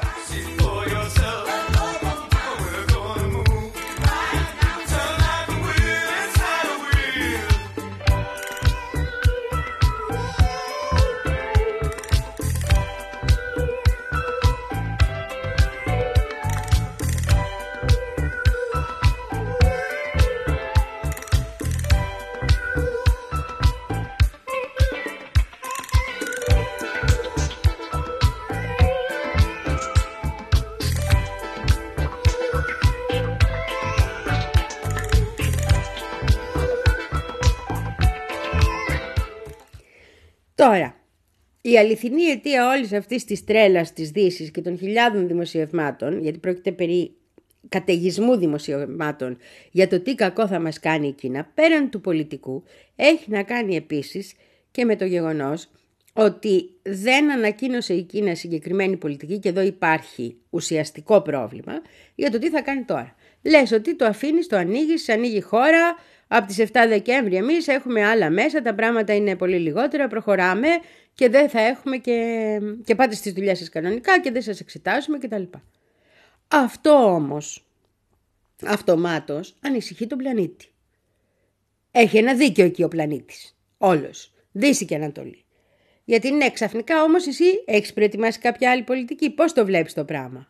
Τώρα, η αληθινή αιτία όλης αυτής της τρέλας της Δύσης και των χιλιάδων δημοσιευμάτων, γιατί πρόκειται περί καταιγισμού δημοσιευμάτων για το τι κακό θα μας κάνει η Κίνα, πέραν του πολιτικού, έχει να κάνει επίσης και με το γεγονός ότι δεν ανακοίνωσε η Κίνα συγκεκριμένη πολιτική και εδώ υπάρχει ουσιαστικό πρόβλημα για το τι θα κάνει τώρα. Λες ότι το αφήνεις, το ανοίγεις, ανοίγει χώρα. Από τις επτά Δεκέμβρη εμείς έχουμε άλλα μέσα, τα πράγματα είναι πολύ λιγότερα, προχωράμε και δεν θα έχουμε και, και πάτε στις δουλειές σας κανονικά και δεν σας εξετάζουμε κτλ. Αυτό όμως αυτομάτως ανησυχεί τον πλανήτη. Έχει ένα δίκιο εκεί ο πλανήτης, όλος, Δύση και Ανατολή. Γιατί ναι, ξαφνικά όμως εσύ έχεις προετοιμάσει κάποια άλλη πολιτική, πώς το βλέπεις το πράγμα.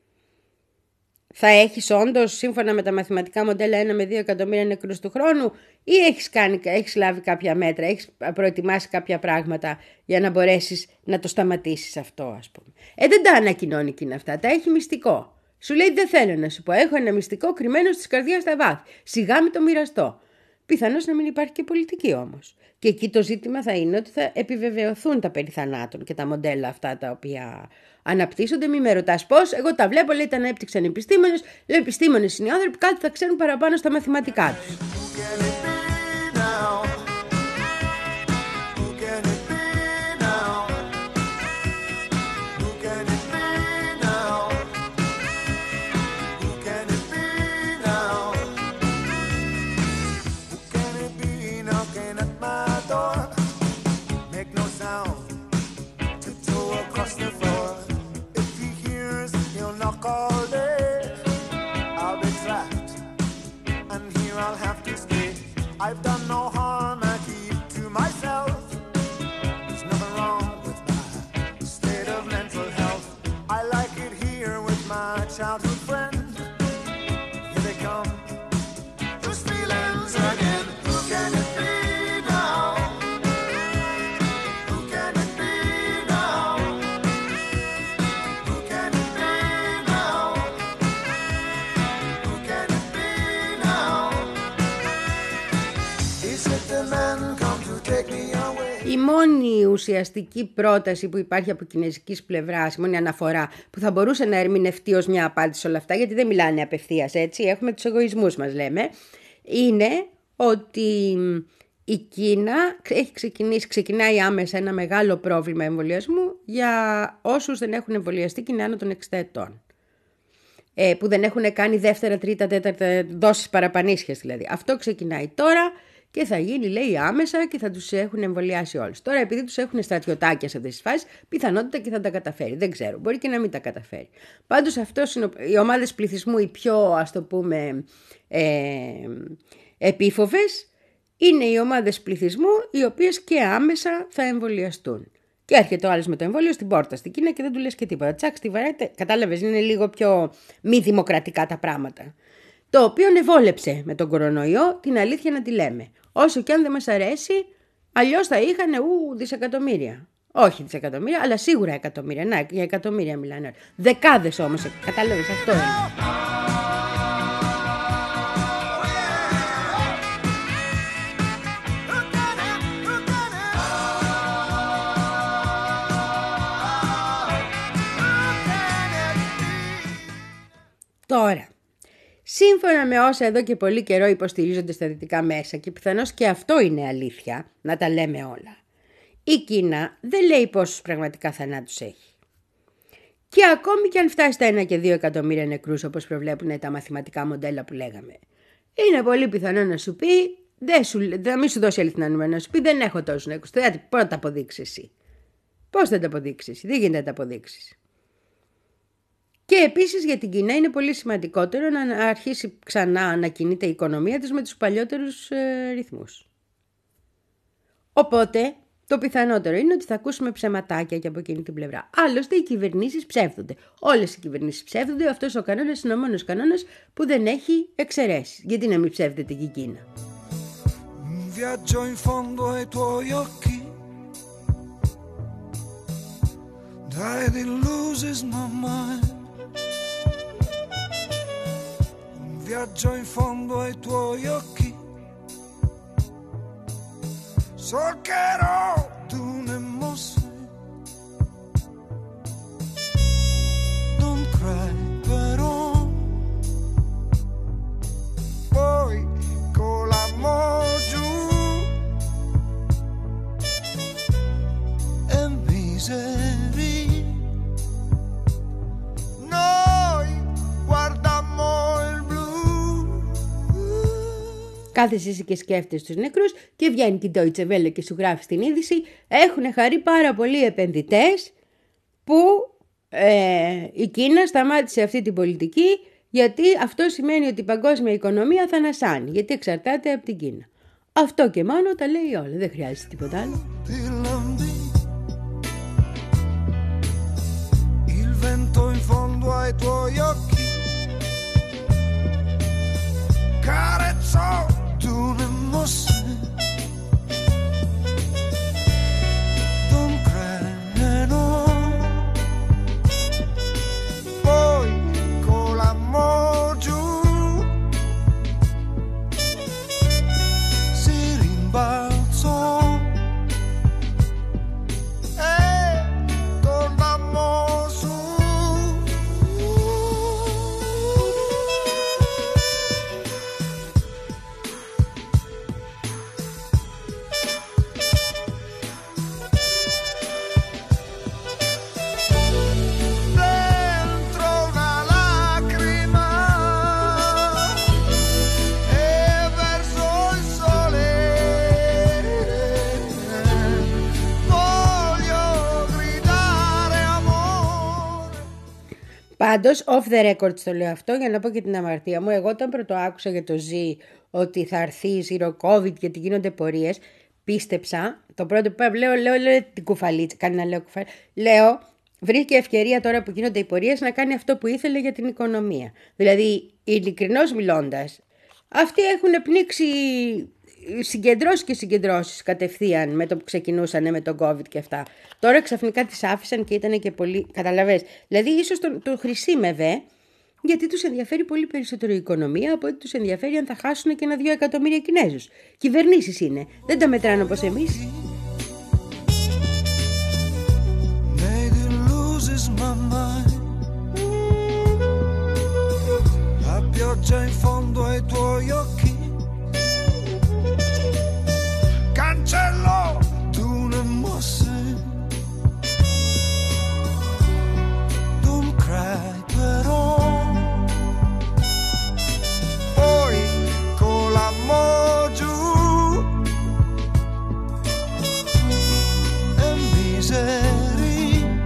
Θα έχεις όντως, σύμφωνα με τα μαθηματικά μοντέλα, ένα με δύο εκατομμύρια νεκρούς του χρόνου ή έχεις, κάνει, έχεις λάβει κάποια μέτρα, έχεις προετοιμάσει κάποια πράγματα για να μπορέσεις να το σταματήσεις αυτό, ας πούμε. Ε, δεν τα ανακοινώνει εκείνα αυτά, τα έχει μυστικό. Σου λέει δεν θέλω να σου πω, έχω ένα μυστικό κρυμμένο στις καρδιάς στα βάθη. Σιγά με το μοιραστώ. Πιθανώς να μην υπάρχει και πολιτική όμως. Και εκεί το ζήτημα θα είναι ότι θα επιβεβαιωθούν τα περί θανάτων και τα μοντέλα αυτά τα οποία αναπτύσσονται. Μη με ρωτάς πώς, εγώ τα βλέπω, λέει τα ανέπτυξαν οι επιστήμονες. Λέω επιστήμονες είναι οι άνθρωποι, κάτι θα ξέρουν παραπάνω στα μαθηματικά τους. Η μόνη ουσιαστική πρόταση που υπάρχει από κινέζικης πλευράς, η μόνη αναφορά που θα μπορούσε να ερμηνευτεί ως μια απάντηση σε όλα αυτά, γιατί δεν μιλάνε απευθείας έτσι, έχουμε τους εγωισμούς μας λέμε, είναι ότι η Κίνα έχει ξεκινήσει, ξεκινάει άμεσα ένα μεγάλο πρόβλημα εμβολιασμού για όσους δεν έχουν εμβολιαστεί και είναι άνω των εξήντα ετών. Ε, που δεν έχουν κάνει δεύτερα, τρίτα, τέταρτα δόσεις παραπανίσχες δηλαδή. Αυτό ξεκινάει τώρα και θα γίνει λέει άμεσα και θα τους έχουν εμβολιάσει όλους. Τώρα επειδή τους έχουν στρατιωτάκια σε αυτές τις φάσεις, πιθανότητα και θα τα καταφέρει. Δεν ξέρω, μπορεί και να μην τα καταφέρει. Πάντως αυτός είναι οι ομάδες πληθυσμού οι πιο ας το πούμε ε, επίφοβες, είναι οι ομάδες πληθυσμού οι οποίες και άμεσα θα εμβολιαστούν. Και έρχεται ο άλλος με το εμβόλιο στην πόρτα στην Κίνα και δεν του λες και τίποτα. Τσακ, τη βαρέτε. Κατάλαβες, είναι λίγο πιο μη δημοκρατικά τα πράγματα. Το οποίο ευόλεψε με τον κορονοϊό, την αλήθεια να τη λέμε. Όσο και αν δεν μας αρέσει, αλλιώς θα είχαν ου, δισεκατομμύρια. Όχι δισεκατομμύρια, αλλά σίγουρα εκατομμύρια. Να, για εκατομμύρια μιλάνε. Δεκάδες όμως, κατάλαβες, αυτό είναι. Τώρα, σύμφωνα με όσα εδώ και πολύ καιρό υποστηρίζονται στα δυτικά μέσα και πιθανώς και αυτό είναι αλήθεια, να τα λέμε όλα, η Κίνα δεν λέει πόσους πραγματικά θανάτους έχει. Και ακόμη και αν φτάσει στα ένα και δύο εκατομμύρια νεκρούς όπως προβλέπουν τα μαθηματικά μοντέλα που λέγαμε, είναι πολύ πιθανό να σου πει, δεν σου, να μην σου δώσει αληθινά νούμερα, να σου πει δεν έχω τόσους νεκρούς. Δηλαδή, πώς θα τα αποδείξεις εσύ. Πώς θα τα αποδείξεις, δεν γίνεται να τα αποδείξεις. Και επίσης για την Κίνα είναι πολύ σημαντικότερο να αρχίσει ξανά να κινείται η οικονομία της με τους παλιότερους ε, ρυθμούς. Οπότε το πιθανότερο είναι ότι θα ακούσουμε ψεματάκια και από εκείνη την πλευρά. Άλλωστε οι κυβερνήσεις ψεύδονται. Όλες οι κυβερνήσεις ψεύδονται. Αυτός ο κανόνας είναι ο μόνος κανόνας που δεν έχει εξαιρέσεις. Γιατί να μην ψεύδεται και η Κίνα. Viaggio in fondo ai tuoi occhi, dai di loses my mind. Viaggio in fondo ai tuoi occhi, solcherò dune mosse. Don't cry però, poi con l'amor giù e miseria noi guardammo il blu. Κάθεσαι εσύ και σκέφτεσαι τους νεκρούς και βγαίνει και η Deutsche Welle και σου γράφει στην είδηση. Έχουν χαρεί πάρα πολλοί επενδυτές που ε, η Κίνα σταμάτησε αυτή την πολιτική, γιατί αυτό σημαίνει ότι η παγκόσμια οικονομία θα ανασάνει, γιατί εξαρτάται από την Κίνα. Αυτό και μόνο τα λέει όλα, δεν χρειάζεται τίποτα άλλο. Il vento in fondo ai tuoi occhi carezzò dune mosse. Don't cry no, poi con l'amor giù si rimbalzò e tornammo su. Πάντως, off the record το λέω αυτό για να πω και την αμαρτία μου. Εγώ όταν πρώτο άκουσα για το Ζι ότι θα έρθει zero COVID γιατί γίνονται πορείες, πίστεψα. Το πρώτο που λέω, λέω, λέω την κουφαλίτσα. Κάνει να λέω κουφαλίτσα. Λέω, βρήκε ευκαιρία τώρα που γίνονται οι πορείες να κάνει αυτό που ήθελε για την οικονομία. Δηλαδή, ειλικρινώς μιλώντας, αυτοί έχουν πνίξει συγκεντρώσεις και συγκεντρώσεις κατευθείαν με το που ξεκινούσαν με τον COVID και αυτά. Τώρα ξαφνικά τις άφησαν και ήταν και πολύ. Καταλαβες. Δηλαδή, ίσως το, το χρησίμευε γιατί τους ενδιαφέρει πολύ περισσότερο η οικονομία από ότι τους ενδιαφέρει αν θα χάσουν και ένα δύο εκατομμύρια Κινέζους. Κυβερνήσεις είναι. Δεν τα μετράνε όπως εμείς. loses my mind. La pioggia in fondo ai tuoi occhi, cancello tu ne mosse. Don't cry però, poi con l'amore giù e miseri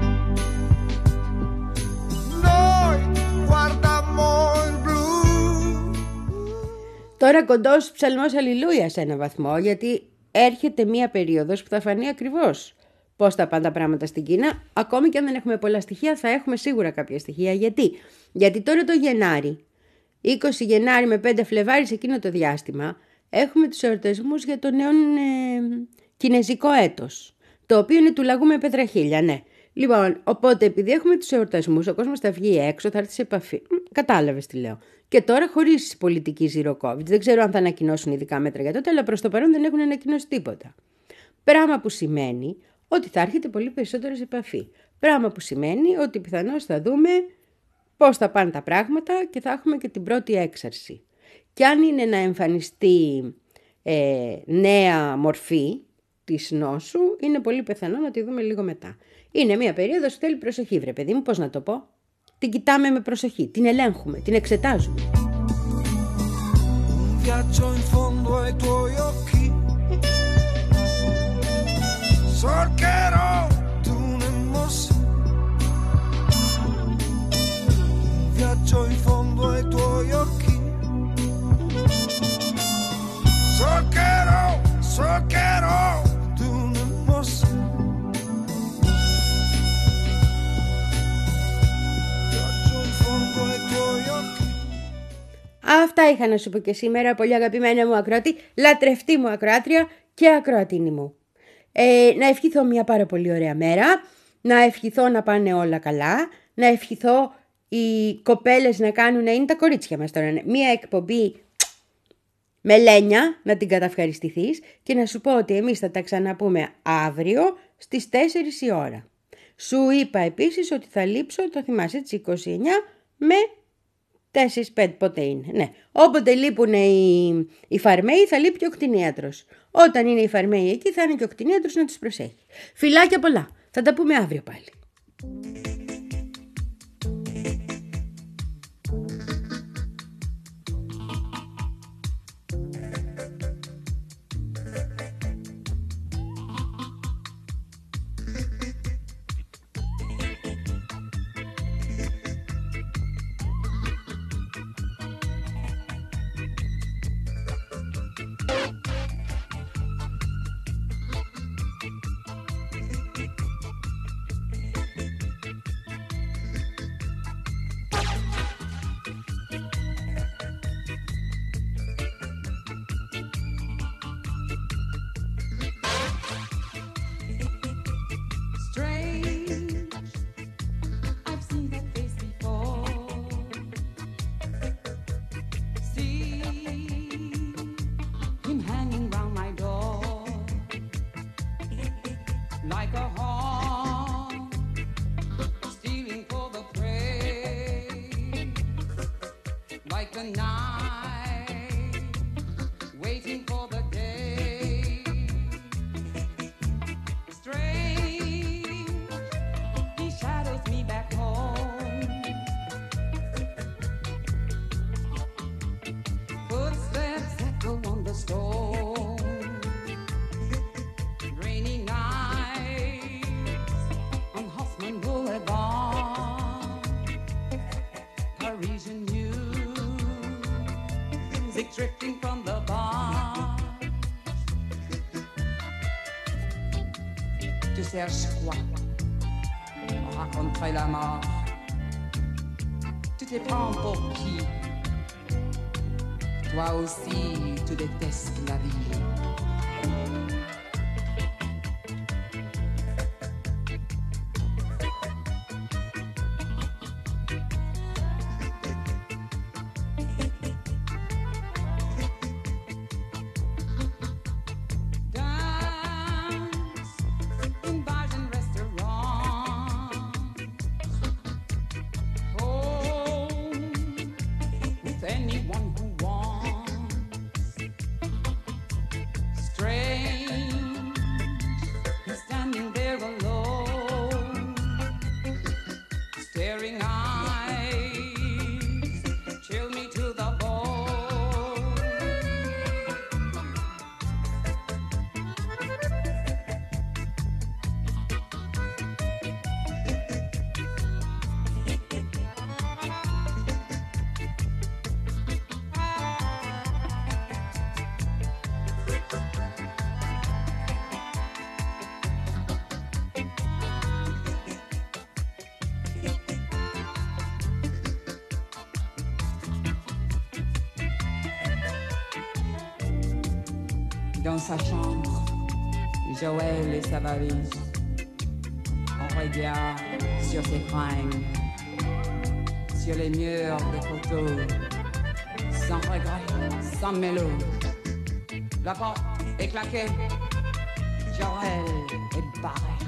noi guardammo il blu. Τώρα κοντός ψαλμός αλληλούια σε ένα βαθμό, γιατί έρχεται μία περίοδος που θα φανεί ακριβώς πώς θα πάνε τα πράγματα στην Κίνα. Ακόμη και αν δεν έχουμε πολλά στοιχεία, θα έχουμε σίγουρα κάποια στοιχεία. Γιατί, Γιατί τώρα το Γενάρη, είκοσι Γενάρη με πέντε Φλεβάρη, σε εκείνο το διάστημα, έχουμε τους εορτασμούς για το νέο ε, κινεζικό έτος, το οποίο είναι του λαγού με πετραχίλια, ναι. Λοιπόν, οπότε επειδή έχουμε τους εορτασμούς, ο κόσμος θα βγει έξω, θα έρθει σε επαφή. Κατάλαβες τι λέω. Και τώρα χωρίς πολιτική zero COVID. Δεν ξέρω αν θα ανακοινώσουν ειδικά μέτρα για τότε, αλλά προς το παρόν δεν έχουν ανακοινώσει τίποτα. Πράγμα που σημαίνει ότι θα έρχεται πολύ περισσότερο σε επαφή. Πράγμα που σημαίνει ότι πιθανώς θα δούμε πώς θα πάνε τα πράγματα και θα έχουμε και την πρώτη έξαρση. Και αν είναι να εμφανιστεί ε, νέα μορφή της νόσου, είναι πολύ πιθανό να τη δούμε λίγο μετά. Είναι μια περίοδος που θέλει προσοχή, βρε παιδί μου, πώς να το πω. Την κοιτάμε με προσοχή, την ελέγχουμε, την εξετάζουμε. Un viaggio in fondo ai tuoi occhi, solcherò tu ne mosse. Un viaggio in fondo ai tuoi occhi, solcherò, solcherò tu ne mosse. Αυτά είχα να σου πω και σήμερα, πολύ αγαπημένα μου ακροατή, λατρευτή μου ακροάτρια και ακροατίνη μου. Ε, να ευχηθώ μια πάρα πολύ ωραία μέρα, να ευχηθώ να πάνε όλα καλά, να ευχηθώ οι κοπέλες να κάνουν, να είναι τα κορίτσια μας τώρα, μια εκπομπή με Λένια, να την καταυχαριστηθείς και να σου πω ότι εμείς θα τα ξαναπούμε αύριο στις τέσσερις η ώρα. Σου είπα επίσης ότι θα λείψω, το θυμάσαι, έτσι, είκοσι εννιά με τέσσερα πέντε, πότε είναι. Ναι. Όποτε λείπουν οι, οι φαρμαίοι θα λείπει και ο κτηνίατρος. Όταν είναι οι φαρμαίοι εκεί θα είναι και ο κτηνίατρος να τους προσέχει. Φιλάκια πολλά. Θα τα πούμε αύριο πάλι. Drifting from the bar. Tu cherches quoi? Raconterai la mort. Tu te prends pour qui? Toi aussi, tu détestes la vie. staring eyes chill me to the bone. Dans sa chambre, Joël et sa valise. On regarde sur ses fringues, sur les murs des photos, sans regret, sans mélo. La porte est claquée, Joël est barré.